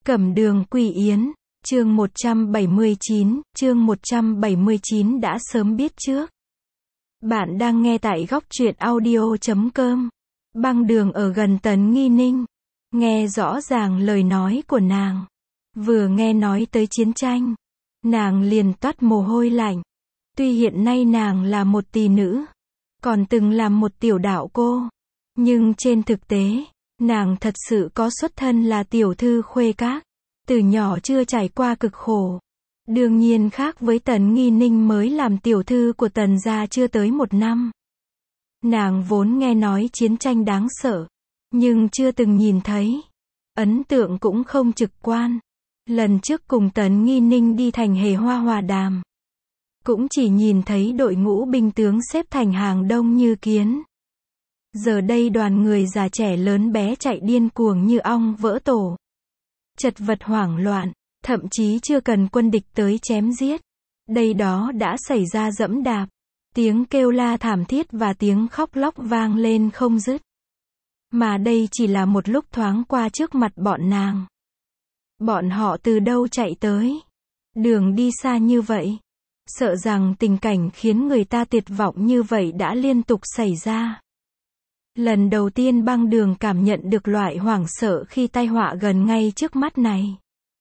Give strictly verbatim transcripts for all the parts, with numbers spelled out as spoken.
Cẩm đường Quỳ Yến, chương một trăm bảy mươi chín, chương một trăm bảy mươi chín đã sớm biết trước. Bạn đang nghe tại góc truyện audio chấm com. Băng đường ở gần Tấn Nghi Ninh. Nghe rõ ràng lời nói của nàng. Vừa nghe nói tới chiến tranh, nàng liền toát mồ hôi lạnh. Tuy hiện nay nàng là một tỳ nữ, còn từng làm một tiểu đạo cô, nhưng trên thực tế, nàng thật sự có xuất thân là tiểu thư khuê các, từ nhỏ chưa trải qua cực khổ. Đương nhiên khác với Tấn Nghi Ninh mới làm tiểu thư của Tần gia chưa tới một năm. Nàng vốn nghe nói chiến tranh đáng sợ, nhưng chưa từng nhìn thấy. Ấn tượng cũng không trực quan. Lần trước cùng Tấn Nghi Ninh đi thành Hề Hoa hòa đàm, cũng chỉ nhìn thấy đội ngũ binh tướng xếp thành hàng đông như kiến. Giờ đây đoàn người già trẻ lớn bé chạy điên cuồng như ong vỡ tổ. Chật vật hoảng loạn, thậm chí chưa cần quân địch tới chém giết. Đây đó đã xảy ra dẫm đạp, tiếng kêu la thảm thiết và tiếng khóc lóc vang lên không dứt. Mà đây chỉ là một lúc thoáng qua trước mặt bọn nàng. Bọn họ từ đâu chạy tới? Đường đi xa như vậy. Sợ rằng tình cảnh khiến người ta tuyệt vọng như vậy đã liên tục xảy ra. Lần đầu tiên băng đường cảm nhận được loại hoảng sợ khi tai họa gần ngay trước mắt này.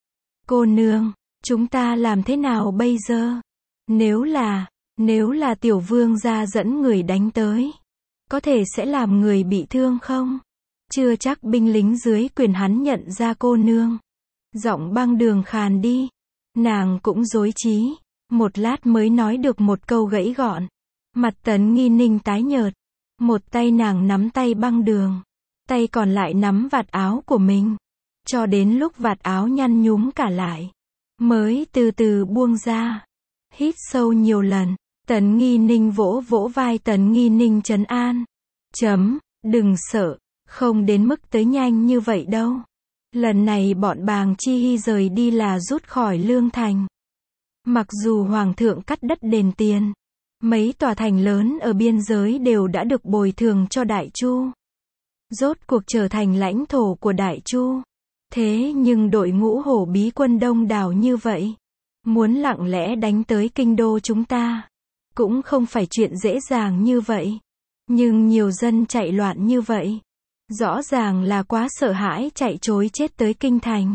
Cô nương, chúng ta làm thế nào bây giờ? Nếu là, nếu là tiểu vương gia dẫn người đánh tới, có thể sẽ làm người bị thương không? Chưa chắc binh lính dưới quyền hắn nhận ra cô nương. Giọng băng đường khàn đi. Nàng cũng rối trí. Một lát mới nói được một câu gãy gọn. Mặt Tấn Nghi Ninh tái nhợt. Một tay nàng nắm tay băng đường. Tay còn lại nắm vạt áo của mình. Cho đến lúc vạt áo nhăn nhúm cả lại, mới từ từ buông ra. Hít sâu nhiều lần. Tấn Nghi Ninh vỗ vỗ vai Tấn Nghi Ninh trấn an. Chấm, đừng sợ. Không đến mức tới nhanh như vậy đâu. Lần này bọn Bàng Chi Hy rời đi là rút khỏi Lương Thành. Mặc dù Hoàng thượng cắt đất đền tiền, mấy tòa thành lớn ở biên giới đều đã được bồi thường cho Đại Chu. Rốt cuộc trở thành lãnh thổ của Đại Chu. Thế nhưng đội ngũ hổ bí quân đông đảo như vậy, muốn lặng lẽ đánh tới kinh đô chúng ta, cũng không phải chuyện dễ dàng như vậy. Nhưng nhiều dân chạy loạn như vậy, rõ ràng là quá sợ hãi chạy trối chết tới kinh thành.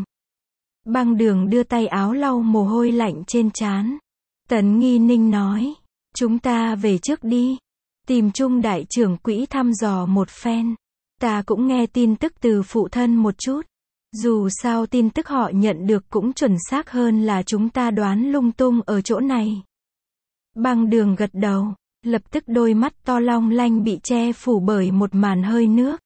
Băng đường đưa tay áo lau mồ hôi lạnh trên trán. Tấn Nghi Ninh nói, chúng ta về trước đi. Tìm Trung đại trưởng quỹ thăm dò một phen. Ta cũng nghe tin tức từ phụ thân một chút. Dù sao tin tức họ nhận được cũng chuẩn xác hơn là chúng ta đoán lung tung ở chỗ này. Băng đường gật đầu, lập tức đôi mắt to long lanh bị che phủ bởi một màn hơi nước.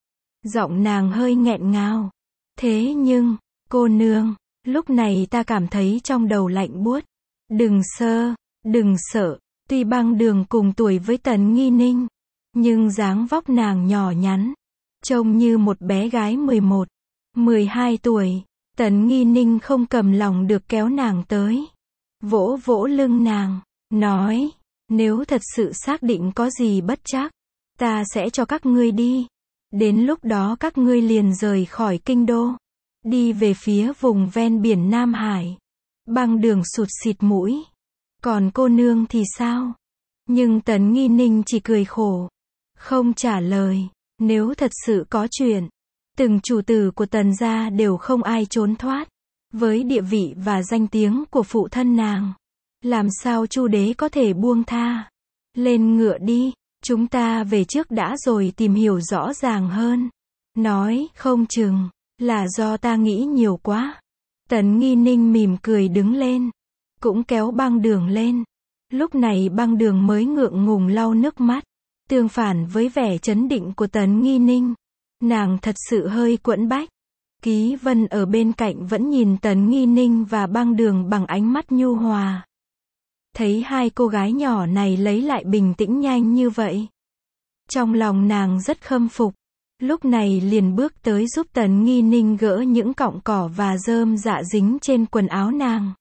Giọng nàng hơi nghẹn ngào. Thế nhưng, cô nương, lúc này ta cảm thấy trong đầu lạnh buốt. Đừng sơ, đừng sợ. Tuy băng đường cùng tuổi với Tấn Nghi Ninh, nhưng dáng vóc nàng nhỏ nhắn, trông như một bé gái mười một, mười hai tuổi. Tấn Nghi Ninh không cầm lòng được kéo nàng tới, vỗ vỗ lưng nàng, nói, nếu thật sự xác định có gì bất trắc, ta sẽ cho các ngươi đi. Đến lúc đó các ngươi liền rời khỏi kinh đô, đi về phía vùng ven biển Nam Hải. Băng đường sụt xịt mũi. Còn cô nương thì sao? Nhưng Tấn Nghi Ninh chỉ cười khổ, không trả lời. Nếu thật sự có chuyện, từng chủ tử của Tần gia đều không ai trốn thoát. Với địa vị và danh tiếng của phụ thân nàng, làm sao Chu đế có thể buông tha? Lên ngựa đi, chúng ta về trước đã rồi tìm hiểu rõ ràng hơn. Nói, không chừng là do ta nghĩ nhiều quá. Tấn Nghi Ninh mỉm cười đứng lên, cũng kéo băng đường lên. Lúc này băng đường mới ngượng ngùng lau nước mắt. Tương phản với vẻ chấn định của Tấn Nghi Ninh, nàng thật sự hơi quẫn bách. Ký Vân ở bên cạnh vẫn nhìn Tấn Nghi Ninh và băng đường bằng ánh mắt nhu hòa. Thấy hai cô gái nhỏ này lấy lại bình tĩnh nhanh như vậy, trong lòng nàng rất khâm phục. Lúc này liền bước tới giúp Tấn Nghi Ninh gỡ những cọng cỏ và rơm rạ dính trên quần áo nàng.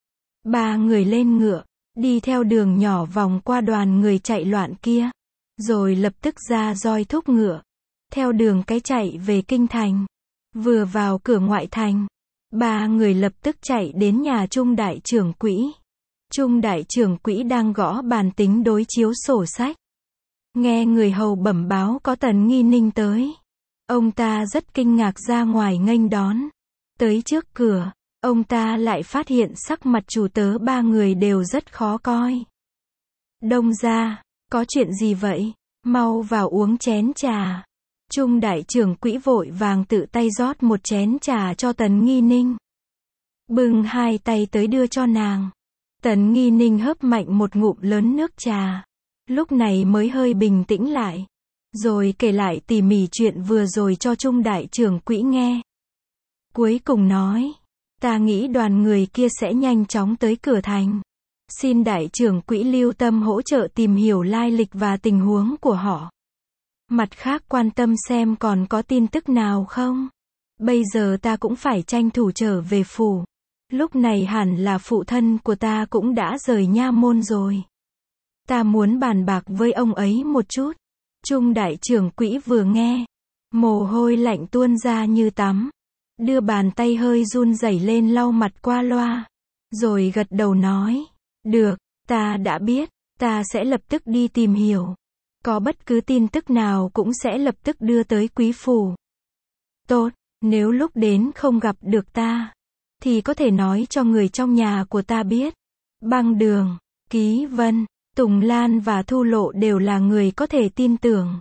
Ba người lên ngựa, đi theo đường nhỏ vòng qua đoàn người chạy loạn kia, rồi lập tức ra roi thúc ngựa, theo đường cái chạy về kinh thành. Vừa vào cửa ngoại thành, Ba người lập tức chạy đến nhà Trung đại trưởng quỹ. Trung đại trưởng quỹ đang gõ bàn tính đối chiếu sổ sách. Nghe người hầu bẩm báo có Tần Nghi Ninh tới. Ông ta rất kinh ngạc ra ngoài nghênh đón. Tới trước cửa, ông ta lại phát hiện sắc mặt chủ tớ ba người đều rất khó coi. Đông gia, có chuyện gì vậy? Mau vào uống chén trà. Trung đại trưởng quỹ vội vàng tự tay rót một chén trà cho Tần Nghi Ninh. Bưng hai tay tới đưa cho nàng. Tần Nghi Ninh hớp mạnh một ngụm lớn nước trà. Lúc này mới hơi bình tĩnh lại. Rồi kể lại tỉ mỉ chuyện vừa rồi cho Trung đại trưởng quỹ nghe. Cuối cùng nói, ta nghĩ đoàn người kia sẽ nhanh chóng tới cửa thành. Xin đại trưởng quỹ lưu tâm hỗ trợ tìm hiểu lai lịch và tình huống của họ. Mặt khác quan tâm xem còn có tin tức nào không. Bây giờ ta cũng phải tranh thủ trở về phủ. Lúc này hẳn là phụ thân của ta cũng đã rời nha môn rồi. Ta muốn bàn bạc với ông ấy một chút. Trung đại trưởng quỹ vừa nghe, mồ hôi lạnh tuôn ra như tắm. Đưa bàn tay hơi run rẩy lên lau mặt qua loa. Rồi gật đầu nói, được, ta đã biết, ta sẽ lập tức đi tìm hiểu. Có bất cứ tin tức nào cũng sẽ lập tức đưa tới quý phủ. Tốt, nếu lúc đến không gặp được ta, thì có thể nói cho người trong nhà của ta biết. Băng Đường, Ký Vân, Tùng Lan và Thu Lộ đều là người có thể tin tưởng.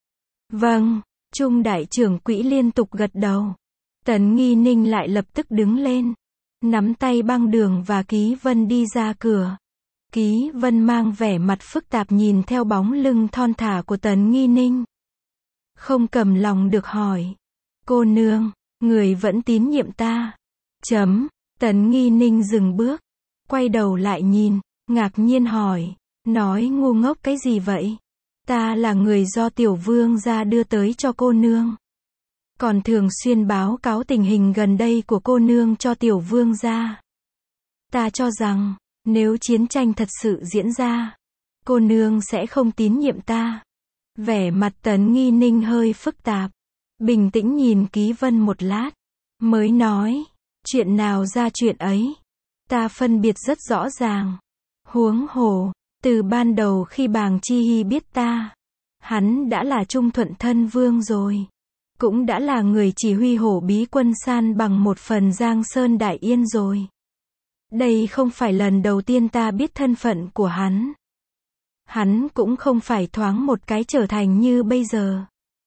Vâng, Trung đại trưởng quỹ liên tục gật đầu. Tần Nghi Ninh lại lập tức đứng lên, nắm tay Băng Đường và Ký Vân đi ra cửa. Ký Vân mang vẻ mặt phức tạp nhìn theo bóng lưng thon thả của Tần Nghi Ninh. Không cầm lòng được hỏi. Cô nương, người vẫn tín nhiệm ta. Chấm, Tần Nghi Ninh dừng bước, quay đầu lại nhìn, ngạc nhiên hỏi, nói ngu ngốc cái gì vậy? Ta là người do tiểu vương gia đưa tới cho cô nương. Còn thường xuyên báo cáo tình hình gần đây của cô nương cho tiểu vương gia. Ta cho rằng, nếu chiến tranh thật sự diễn ra, cô nương sẽ không tín nhiệm ta. Vẻ mặt Tần Nghi Ninh hơi phức tạp, bình tĩnh nhìn Ký Vân một lát, mới nói, chuyện nào ra chuyện ấy, ta phân biệt rất rõ ràng. Huống hồ, từ ban đầu khi Bàng Chi Hy biết ta, hắn đã là trung thuận thân vương rồi, cũng đã là người chỉ huy hổ bí quân san bằng một phần Giang Sơn Đại Yên rồi. Đây không phải lần đầu tiên ta biết thân phận của hắn. Hắn cũng không phải thoáng một cái trở thành như bây giờ.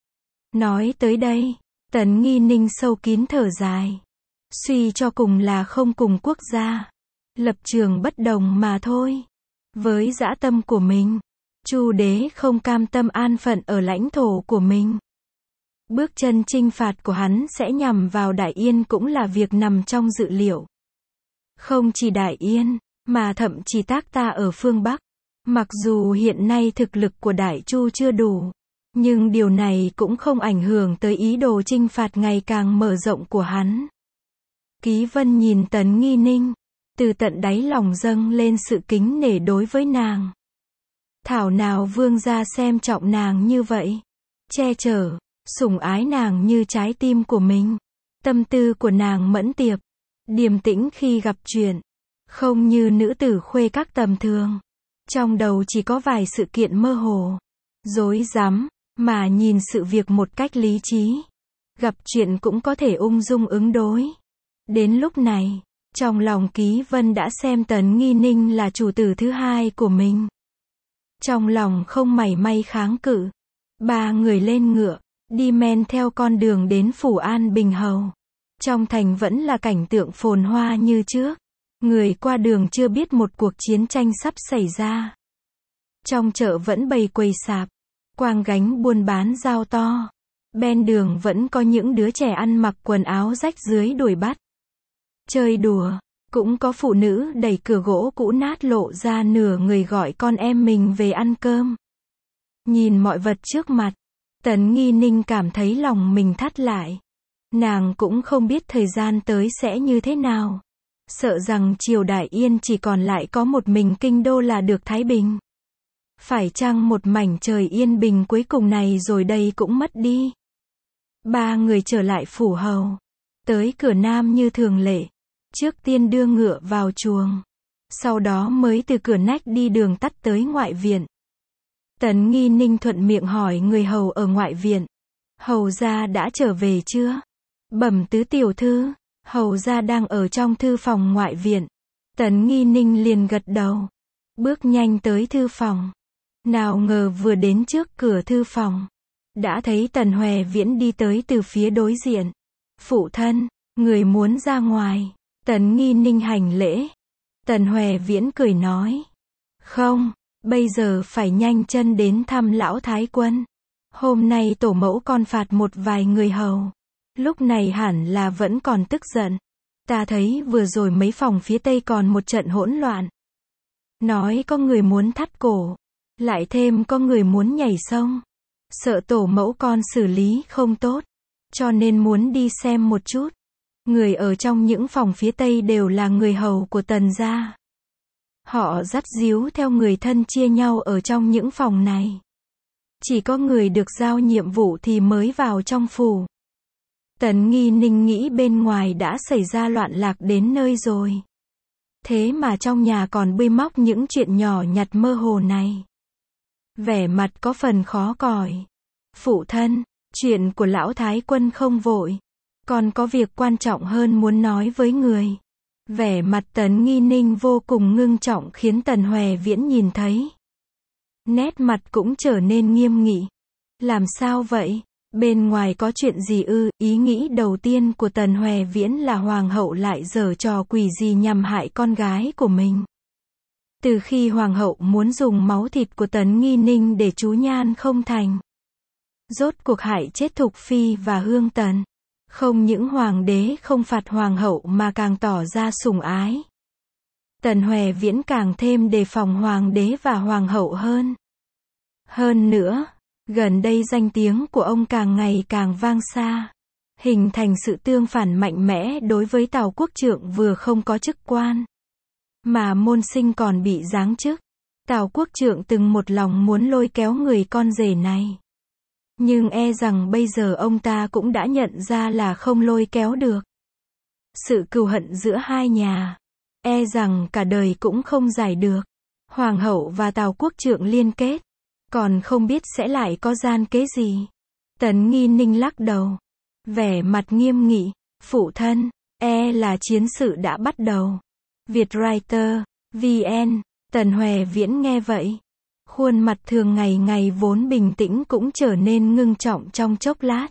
Nói tới đây, Tần Nghi Ninh sâu kín thở dài. Suy cho cùng là không cùng quốc gia, lập trường bất đồng mà thôi. Với dã tâm của mình, Chu đế không cam tâm an phận ở lãnh thổ của mình. Bước chân chinh phạt của hắn sẽ nhằm vào Đại Yên cũng là việc nằm trong dự liệu. Không chỉ Đại Yên, mà thậm chí Tác Ta ở phương Bắc. Mặc dù hiện nay thực lực của Đại Chu chưa đủ, nhưng điều này cũng không ảnh hưởng tới ý đồ chinh phạt ngày càng mở rộng của hắn. Ký Vân nhìn Tần Nghi Ninh, từ tận đáy lòng dâng lên sự kính nể đối với nàng. Thảo nào vương gia xem trọng nàng như vậy, che chở, sủng ái nàng như trái tim của mình. Tâm tư của nàng mẫn tiệp, điềm tĩnh khi gặp chuyện, không như nữ tử khuê các tầm thường. Trong đầu chỉ có vài sự kiện mơ hồ, rối rắm, mà nhìn sự việc một cách lý trí. Gặp chuyện cũng có thể ung dung ứng đối. Đến lúc này, trong lòng Ký Vân đã xem Tần Nghi Ninh là chủ tử thứ hai của mình. Trong lòng không mảy may kháng cự. Ba người lên ngựa, đi men theo con đường đến phủ An Bình Hầu. Trong thành vẫn là cảnh tượng phồn hoa như trước. Người qua đường chưa biết một cuộc chiến tranh sắp xảy ra. Trong chợ vẫn bày quầy sạp, quang gánh buôn bán dao to. Bên đường vẫn có những đứa trẻ ăn mặc quần áo rách rưới đuổi bắt, chơi đùa. Cũng có phụ nữ đẩy cửa gỗ cũ nát lộ ra nửa người gọi con em mình về ăn cơm. Nhìn mọi vật trước mặt, Tần Nghi Ninh cảm thấy lòng mình thắt lại. Nàng cũng không biết thời gian tới sẽ như thế nào. Sợ rằng triều Đại Yên chỉ còn lại có một mình kinh đô là được thái bình. Phải chăng một mảnh trời yên bình cuối cùng này rồi đây cũng mất đi. Ba người trở lại phủ hầu. Tới cửa nam như thường lệ. Trước tiên đưa ngựa vào chuồng. Sau đó mới từ cửa nách đi đường tắt tới ngoại viện. Tần Nghi Ninh thuận miệng hỏi người hầu ở ngoại viện. Hầu gia đã trở về chưa? Bẩm tứ tiểu thư, hầu gia đang ở trong thư phòng ngoại viện. Tần Nghi Ninh liền gật đầu. Bước nhanh tới thư phòng. Nào ngờ vừa đến trước cửa thư phòng. Đã thấy Tần Hoè Viễn đi tới từ phía đối diện. Phụ thân, người muốn ra ngoài. Tần Nghi Ninh hành lễ. Tần Hoè Viễn cười nói. Không, bây giờ phải nhanh chân đến thăm lão thái quân. Hôm nay tổ mẫu còn phạt một vài người hầu. Lúc này hẳn là vẫn còn tức giận. Ta thấy vừa rồi mấy phòng phía tây còn một trận hỗn loạn. Nói có người muốn thắt cổ. Lại thêm có người muốn nhảy sông. Sợ tổ mẫu con xử lý không tốt. Cho nên muốn đi xem một chút. Người ở trong những phòng phía tây đều là người hầu của Tần gia. Họ dắt díu theo người thân chia nhau ở trong những phòng này. Chỉ có người được giao nhiệm vụ thì mới vào trong phủ. Tần Nghi Ninh nghĩ bên ngoài đã xảy ra loạn lạc đến nơi rồi. Thế mà trong nhà còn bươi móc những chuyện nhỏ nhặt mơ hồ này. Vẻ mặt có phần khó cỏi. Phụ thân, chuyện của lão thái quân không vội. Còn có việc quan trọng hơn muốn nói với người. Vẻ mặt Tần Nghi Ninh vô cùng ngưng trọng khiến Tần Hoè Viễn nhìn thấy. Nét mặt cũng trở nên nghiêm nghị. Làm sao vậy? Bên ngoài có chuyện gì ư? Ý nghĩ đầu tiên của Tần Hoè Viễn là hoàng hậu lại giở trò quỷ gì nhằm hại con gái của mình. Từ khi hoàng hậu muốn dùng máu thịt của Tần Nghi Ninh để trú nhan không thành. Rốt cuộc hại chết Thục Phi và Hương Tần. Không những hoàng đế không phạt hoàng hậu mà càng tỏ ra sủng ái. Tần Hoè Viễn càng thêm đề phòng hoàng đế và hoàng hậu hơn. Hơn nữa, gần đây danh tiếng của ông càng ngày càng vang xa. Hình thành sự tương phản mạnh mẽ đối với Tào Quốc Trượng vừa không có chức quan. Mà môn sinh còn bị giáng chức. Tào Quốc Trượng từng một lòng muốn lôi kéo người con rể này. Nhưng e rằng bây giờ ông ta cũng đã nhận ra là không lôi kéo được. Sự cừu hận giữa hai nhà, e rằng cả đời cũng không giải được. Hoàng hậu và Tào Quốc Trượng liên kết, còn không biết sẽ lại có gian kế gì. Tần Nghi Ninh lắc đầu, vẻ mặt nghiêm nghị, phụ thân, e là chiến sự đã bắt đầu. Vietwriter, vê en, Tần Hoè Viễn nghe vậy. Khuôn mặt thường ngày ngày vốn bình tĩnh cũng trở nên ngưng trọng trong chốc lát.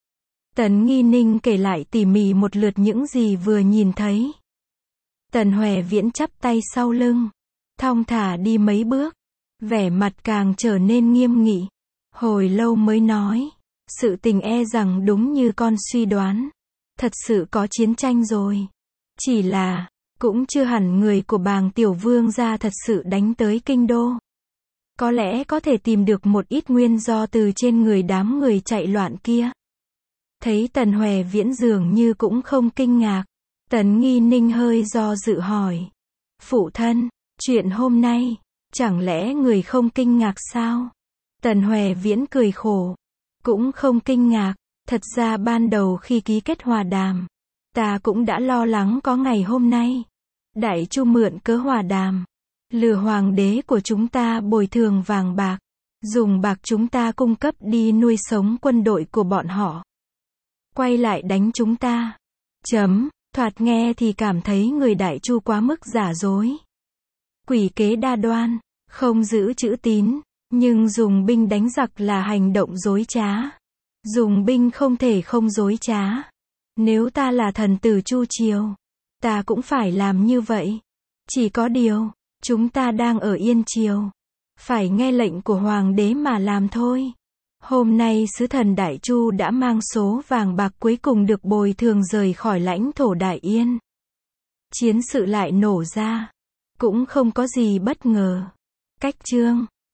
Tần Nghi Ninh kể lại tỉ mỉ một lượt những gì vừa nhìn thấy. Tần Hoè Viễn chắp tay sau lưng, thong thả đi mấy bước, vẻ mặt càng trở nên nghiêm nghị. Hồi lâu mới nói, sự tình e rằng đúng như con suy đoán. Thật sự có chiến tranh rồi. Chỉ là, cũng chưa hẳn người của Bàng Tiểu Vương gia thật sự đánh tới kinh đô. Có lẽ có thể tìm được một ít nguyên do từ trên người đám người chạy loạn kia. Thấy Tần Hoè Viễn dường như cũng không kinh ngạc. Tần Nghi Ninh hơi do dự hỏi. Phụ thân, chuyện hôm nay, chẳng lẽ người không kinh ngạc sao? Tần Hoè Viễn cười khổ. Cũng không kinh ngạc, thật ra ban đầu khi ký kết hòa đàm, ta cũng đã lo lắng có ngày hôm nay. Đại Chu mượn cớ hòa đàm, lừa hoàng đế của chúng ta bồi thường vàng bạc, dùng bạc chúng ta cung cấp đi nuôi sống quân đội của bọn họ. Quay lại đánh chúng ta. Chấm, thoạt nghe thì cảm thấy người Đại Chu quá mức giả dối. Quỷ kế đa đoan, không giữ chữ tín, nhưng dùng binh đánh giặc là hành động dối trá. Dùng binh không thể không dối trá. Nếu ta là thần tử Chu Triều, ta cũng phải làm như vậy. Chỉ có điều, chúng ta đang ở Yên Triều, phải nghe lệnh của hoàng đế mà làm thôi. Hôm nay sứ thần Đại Chu đã mang số vàng bạc cuối cùng được bồi thường rời khỏi lãnh thổ Đại Yên. Chiến sự lại nổ ra, cũng không có gì bất ngờ. Cách chương